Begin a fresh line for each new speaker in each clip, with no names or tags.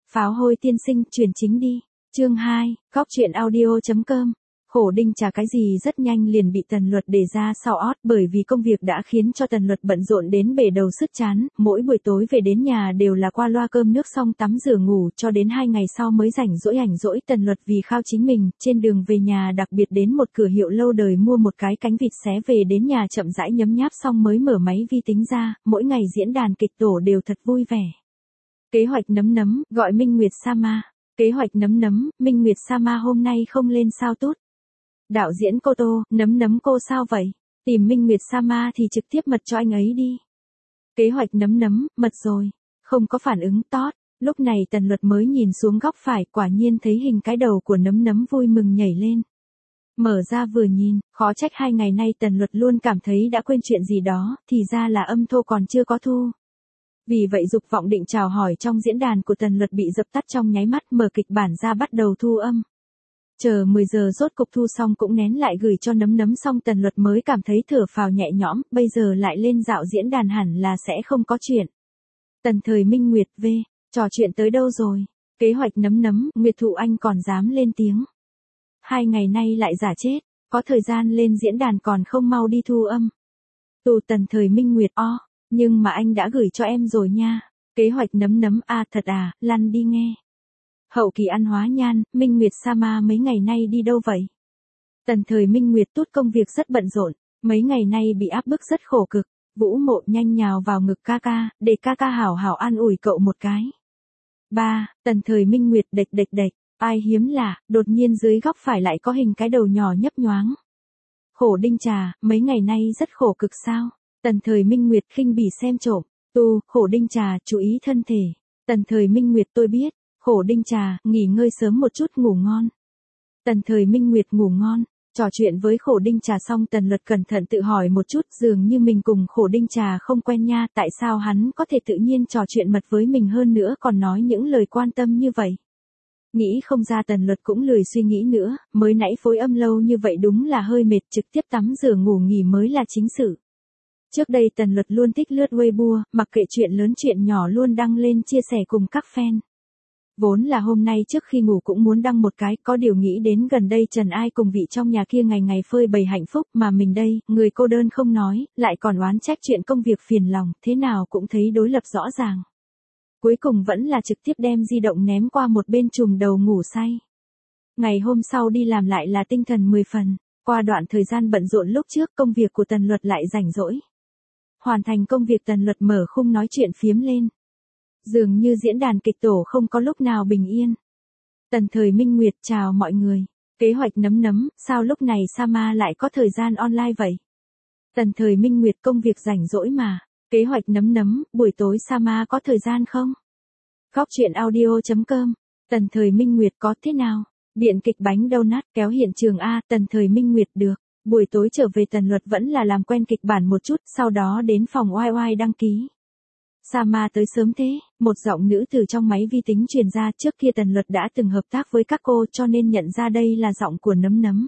Pháo hôi tiên sinh, truyền chính đi. Chương 2, góc truyện audio.com. Khổ Đinh Trà cái gì rất nhanh liền bị Tần Luật đề ra sau ót, bởi vì công việc đã khiến cho Tần Luật bận rộn đến bể đầu sứt chán, mỗi buổi tối về đến nhà đều là qua loa cơm nước xong tắm rửa ngủ, cho đến 2 ngày sau mới rảnh rỗi. Tần Luật vì khao chính mình, trên đường về nhà đặc biệt đến một cửa hiệu lâu đời mua một cái cánh vịt xé về đến nhà chậm rãi nhấm nháp xong mới mở máy vi tính ra, mỗi ngày diễn đàn kịch tổ đều thật vui vẻ. Kế hoạch nấm, gọi Minh Nguyệt Sama. Kế hoạch nấm, Minh Nguyệt Sama hôm nay không lên sao tốt. Đạo diễn cô Tô, nấm cô sao vậy? Tìm Minh Nguyệt Sama thì trực tiếp mật cho anh ấy đi. Kế hoạch nấm, mật rồi. Không có phản ứng tót. Lúc này Tần Luật mới nhìn xuống góc phải, quả nhiên thấy hình cái đầu của nấm vui mừng nhảy lên. Mở ra vừa nhìn, khó trách 2 ngày nay Tần Luật luôn cảm thấy đã quên chuyện gì đó, thì ra là âm thô còn chưa có thu. Vì vậy dục vọng định chào hỏi trong diễn đàn của Tần Luật bị dập tắt trong nháy mắt, mở kịch bản ra bắt đầu thu âm. Chờ 10 giờ rốt cục thu xong cũng nén lại gửi cho nấm xong Tần Luật mới cảm thấy thở phào nhẹ nhõm, bây giờ lại lên dạo diễn đàn hẳn là sẽ không có chuyện. Tần Thời Minh Nguyệt V, trò chuyện tới đâu rồi? Kế hoạch nấm, Nguyệt Thụ Anh còn dám lên tiếng. 2 ngày nay lại giả chết, có thời gian lên diễn đàn còn không mau đi thu âm. Tù Tần Thời Minh Nguyệt nhưng mà anh đã gửi cho em rồi nha. Kế hoạch nấm thật à, lăn đi nghe. Hậu kỳ ăn hóa nhan, Minh Nguyệt Sama mấy ngày nay đi đâu vậy? Tần Thời Minh Nguyệt tút công việc rất bận rộn, mấy ngày nay bị áp bức rất khổ cực. Vũ Mộ nhanh nhào vào ngực ca ca, để ca ca hảo hảo an ủi cậu một cái. 3. Tần Thời Minh Nguyệt đệch, ai hiếm lạ, đột nhiên dưới góc phải lại có hình cái đầu nhỏ nhấp nhoáng. Khổ Đinh Trà, mấy ngày nay rất khổ cực sao? Tần Thời Minh Nguyệt khinh bỉ xem trộm. Khổ Đinh Trà, chú ý thân thể. Tần Thời Minh Nguyệt tôi biết. Khổ Đinh Trà, nghỉ ngơi sớm một chút ngủ ngon. Tần Thời Minh Nguyệt ngủ ngon. Trò chuyện với Khổ Đinh Trà xong Tần Luật cẩn thận tự hỏi một chút, dường như mình cùng Khổ Đinh Trà không quen nha, tại sao hắn có thể tự nhiên trò chuyện mật với mình hơn nữa còn nói những lời quan tâm như vậy. Nghĩ không ra Tần Luật cũng lười suy nghĩ nữa, mới nãy phối âm lâu như vậy đúng là hơi mệt, trực tiếp tắm rửa ngủ nghỉ mới là chính sự. Trước đây Tần Luật luôn thích lướt Weibo, mặc kệ chuyện lớn chuyện nhỏ luôn đăng lên chia sẻ cùng các fan. Vốn là hôm nay trước khi ngủ cũng muốn đăng một cái, có điều nghĩ đến gần đây Trần Ai cùng vị trong nhà kia ngày ngày phơi bày hạnh phúc mà mình đây, người cô đơn không nói, lại còn oán trách chuyện công việc phiền lòng, thế nào cũng thấy đối lập rõ ràng. Cuối cùng vẫn là trực tiếp đem di động ném qua một bên chùm đầu ngủ say. Ngày hôm sau đi làm lại là tinh thần 10 phần, qua đoạn thời gian bận rộn lúc trước công việc của Tần Luật lại rảnh rỗi. Hoàn thành công việc Tần Luật mở khung nói chuyện phiếm lên. Dường như diễn đàn kịch tổ không có lúc nào bình yên. Tần Thời Minh Nguyệt chào mọi người. Kế hoạch nấm, sao lúc này Sama lại có thời gian online vậy? Tần Thời Minh Nguyệt công việc rảnh rỗi mà. Kế hoạch nấm, buổi tối Sama có thời gian không? Góc truyện audio.com. Tần Thời Minh Nguyệt có thế nào? Biện kịch bánh donut kéo hiện trường A. Tần Thời Minh Nguyệt được. Buổi tối trở về Tần Luật vẫn là làm quen kịch bản một chút, sau đó đến phòng oai đăng ký. Sama tới sớm thế, một giọng nữ từ trong máy vi tính truyền ra, trước kia Tần Luật đã từng hợp tác với các cô cho nên nhận ra đây là giọng của nấm.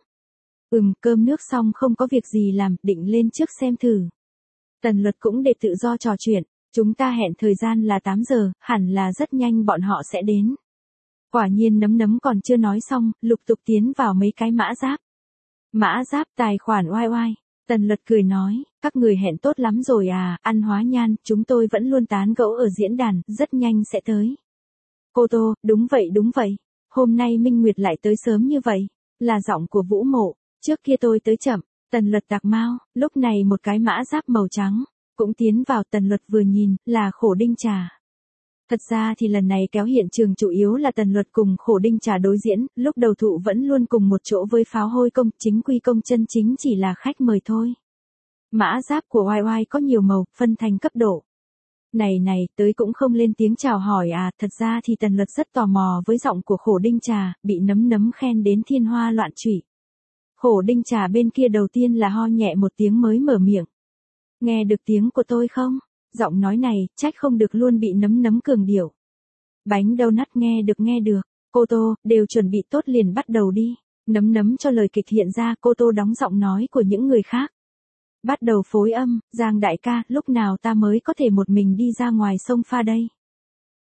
Cơm nước xong không có việc gì làm, định lên trước xem thử. Tần Luật cũng để tự do trò chuyện, chúng ta hẹn thời gian là 8 giờ, hẳn là rất nhanh bọn họ sẽ đến. Quả nhiên nấm còn chưa nói xong, lục tục tiến vào mấy cái mã giáp. Mã giáp tài khoản oai. Tần Luật cười nói, các người hẹn tốt lắm rồi à, ăn hóa nhan, chúng tôi vẫn luôn tán gẫu ở diễn đàn, rất nhanh sẽ tới. Cô Tô, đúng vậy. Hôm nay Minh Nguyệt lại tới sớm như vậy, là giọng của Vũ Mộ, trước kia tôi tới chậm. Tần Luật đặc mau, lúc này một cái mã giáp màu trắng, cũng tiến vào. Tần Luật vừa nhìn, là Khổ Đinh Trà. Thật ra thì lần này kéo hiện trường chủ yếu là Tần Luật cùng Khổ Đinh Trà đối diễn, lúc đầu thụ vẫn luôn cùng một chỗ với Pháo Hôi Công, chính quy công chân chính chỉ là khách mời thôi. Mã giáp của oai có nhiều màu, phân thành cấp độ. Này, tới cũng không lên tiếng chào hỏi à, thật ra thì Tần Luật rất tò mò với giọng của Khổ Đinh Trà, bị nấm khen đến thiên hoa loạn trụy. Khổ Đinh Trà bên kia đầu tiên là ho nhẹ một tiếng mới mở miệng. Nghe được tiếng của tôi không? Giọng nói này, trách không được luôn bị nấm cường điệu. Bánh donut nghe được. Cô Tô, đều chuẩn bị tốt liền bắt đầu đi. Nấm cho lời kịch hiện ra, cô Tô đóng giọng nói của những người khác. Bắt đầu phối âm, Giang đại ca, lúc nào ta mới có thể một mình đi ra ngoài sông pha đây?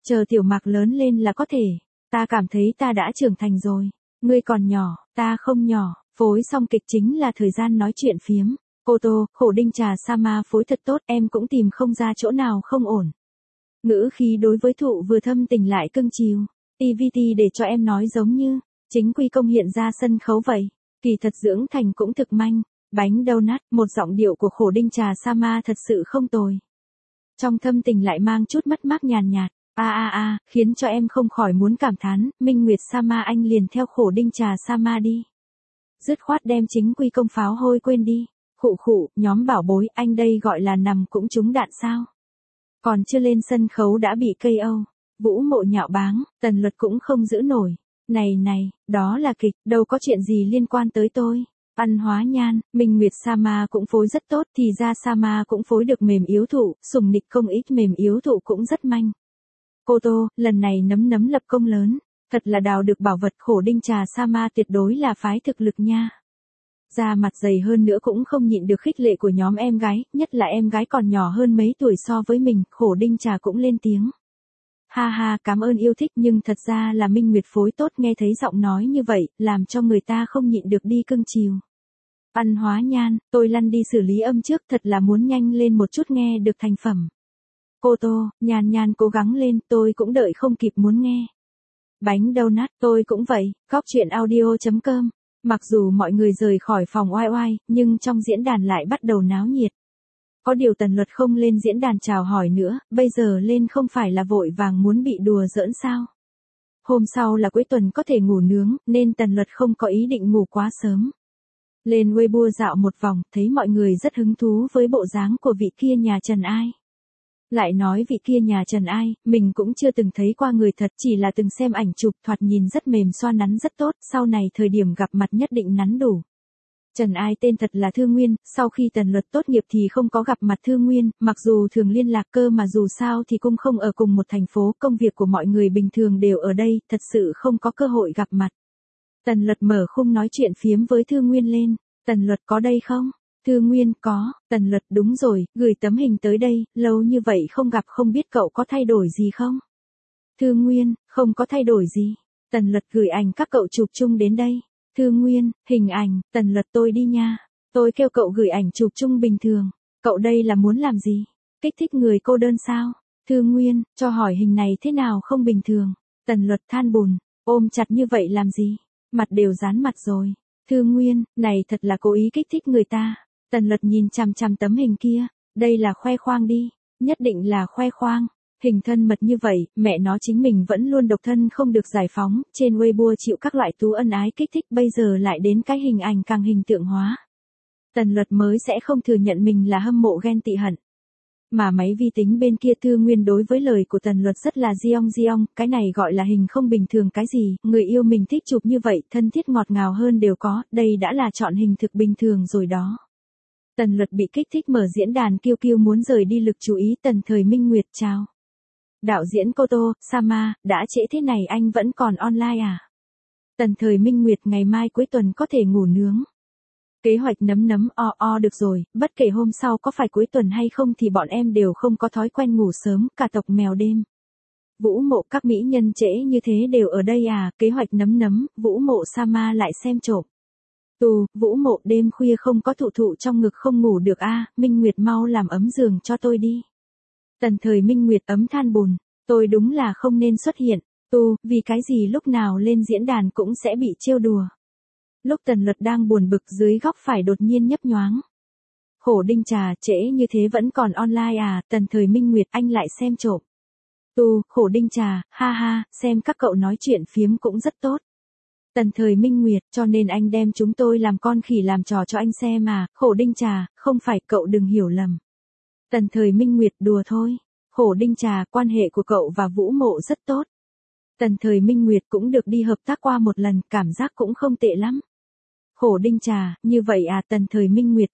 Chờ Tiểu Mạc lớn lên là có thể. Ta cảm thấy ta đã trưởng thành rồi. Ngươi còn nhỏ, ta không nhỏ. Phối xong kịch chính là thời gian nói chuyện phiếm. Cô Tô, khổ đinh trà Sama phối thật tốt, em cũng tìm không ra chỗ nào không ổn. Ngữ khí đối với thụ vừa thâm tình lại cưng chiều. TVT để cho em nói giống như, chính quy công hiện ra sân khấu vậy. Kỳ thật dưỡng thành cũng thực manh. Bánh donut, một giọng điệu của khổ đinh trà Sama thật sự không tồi. Trong thâm tình lại mang chút mất mát nhàn nhạt. Khiến cho em không khỏi muốn cảm thán, Minh Nguyệt Sama anh liền theo khổ đinh trà Sama đi. Dứt khoát đem chính quy công pháo hôi quên đi. Khụ khụ, nhóm bảo bối, anh đây gọi là nằm cũng trúng đạn sao. Còn chưa lên sân khấu đã bị KO. Vũ Mộ nhạo báng, Tần Luật cũng không giữ nổi. Này, đó là kịch, đâu có chuyện gì liên quan tới tôi. Văn hóa nhan, Minh Nguyệt Sama cũng phối rất tốt, thì ra Sama cũng phối được mềm yếu thụ, sùng nịch công ích mềm yếu thụ cũng rất manh. Cô Tô, lần này nấm lập công lớn, thật là đào được bảo vật khổ đinh trà Sama tuyệt đối là phái thực lực nha. Da mặt dày hơn nữa cũng không nhịn được khích lệ của nhóm em gái, nhất là em gái còn nhỏ hơn mấy tuổi so với mình, khổ đinh trà cũng lên tiếng. Ha, cảm ơn yêu thích nhưng thật ra là Minh Nguyệt phối tốt, nghe thấy giọng nói như vậy, làm cho người ta không nhịn được đi cưng chiều. Văn hóa nhan, tôi lăn đi xử lý âm trước, thật là muốn nhanh lên một chút nghe được thành phẩm. Cô Tô, nhàn cố gắng lên, tôi cũng đợi không kịp muốn nghe. Bánh donut, tôi cũng vậy, góc chuyện audio.com. Mặc dù mọi người rời khỏi phòng oai, nhưng trong diễn đàn lại bắt đầu náo nhiệt. Có điều Tần Luật không lên diễn đàn chào hỏi nữa, bây giờ lên không phải là vội vàng muốn bị đùa giỡn sao. Hôm sau là cuối tuần có thể ngủ nướng, nên Tần Luật không có ý định ngủ quá sớm. Lên Weibo dạo một vòng, thấy mọi người rất hứng thú với bộ dáng của vị kia nhà Trần Ai. Lại nói vị kia nhà Trần Ai, mình cũng chưa từng thấy qua người thật, chỉ là từng xem ảnh chụp, thoạt nhìn rất mềm xoa nắn rất tốt, sau này thời điểm gặp mặt nhất định nắn đủ. Trần Ai tên thật là Thương Nguyên, sau khi Tần Luật tốt nghiệp thì không có gặp mặt Thương Nguyên, mặc dù thường liên lạc cơ mà dù sao thì cũng không ở cùng một thành phố, công việc của mọi người bình thường đều ở đây, thật sự không có cơ hội gặp mặt. Tần Luật mở khung nói chuyện phiếm với Thương Nguyên lên, Tần Luật có đây không? Thương Nguyên có, Tần Luật đúng rồi, gửi tấm hình tới đây, lâu như vậy không gặp không biết cậu có thay đổi gì không? Thương Nguyên, không có thay đổi gì. Tần Luật gửi ảnh các cậu chụp chung đến đây. Thương Nguyên, hình ảnh, Tần Luật tôi đi nha. Tôi kêu cậu gửi ảnh chụp chung bình thường. Cậu đây là muốn làm gì? Kích thích người cô đơn sao? Thương Nguyên, cho hỏi hình này thế nào không bình thường? Tần Luật than bùn, ôm chặt như vậy làm gì? Mặt đều dán mặt rồi. Thương Nguyên, này thật là cố ý kích thích người ta. Tần Luật nhìn chằm tấm hình kia, đây là khoe khoang đi, nhất định là khoe khoang. Hình thân mật như vậy, mẹ nó chính mình vẫn luôn độc thân không được giải phóng, trên Weibo chịu các loại tú ân ái kích thích, bây giờ lại đến cái hình ảnh càng hình tượng hóa. Tần Luật mới sẽ không thừa nhận mình là hâm mộ ghen tị hận. Mà máy vi tính bên kia Thư Nguyên đối với lời của Tần Luật rất là diong, cái này gọi là hình không bình thường cái gì, người yêu mình thích chụp như vậy, thân thiết ngọt ngào hơn đều có, đây đã là chọn hình thực bình thường rồi đó. Tần Luật bị kích thích mở diễn đàn kiêu muốn rời đi lực chú ý. Tần Thời Minh Nguyệt chào. Đạo diễn Cô Tô, Sama, đã trễ thế này anh vẫn còn online à? Tần Thời Minh Nguyệt ngày mai cuối tuần có thể ngủ nướng. Kế hoạch nấm được rồi, bất kể hôm sau có phải cuối tuần hay không thì bọn em đều không có thói quen ngủ sớm, cả tộc mèo đêm. Vũ Mộ các mỹ nhân trễ như thế đều ở đây à? Kế hoạch nấm, Vũ Mộ Sama lại xem trộm. Vũ Mộ đêm khuya không có thụ trong ngực không ngủ được a, Minh Nguyệt mau làm ấm giường cho tôi đi. Tần Thời Minh Nguyệt ấm than bùn, tôi đúng là không nên xuất hiện. Vì cái gì lúc nào lên diễn đàn cũng sẽ bị trêu đùa. Lúc Tần Luật đang buồn bực dưới góc phải đột nhiên nhấp nhoáng. Khổ đinh trà, trễ như thế vẫn còn online à? Tần Thời Minh Nguyệt anh lại xem trộm. Khổ đinh trà, ha, xem các cậu nói chuyện phiếm cũng rất tốt. Tần Thời Minh Nguyệt, cho nên anh đem chúng tôi làm con khỉ làm trò cho anh xem mà, khổ đinh trà, không phải cậu đừng hiểu lầm. Tần Thời Minh Nguyệt đùa thôi. Khổ đinh trà, quan hệ của cậu và Vũ Mộ rất tốt. Tần Thời Minh Nguyệt cũng được đi hợp tác qua một lần, cảm giác cũng không tệ lắm. Khổ đinh trà, như vậy à? Tần Thời Minh Nguyệt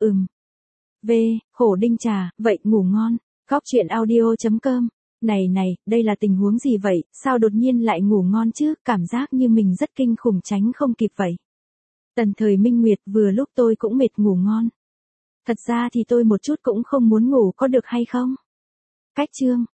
Khổ đinh trà, vậy ngủ ngon. Góc chuyện audio.com. Này, đây là tình huống gì vậy, sao đột nhiên lại ngủ ngon chứ, cảm giác như mình rất kinh khủng tránh không kịp vậy. Tần Thời Minh Nguyệt, vừa lúc tôi cũng mệt ngủ ngon. Thật ra thì tôi một chút cũng không muốn ngủ có được hay không? Cách chương.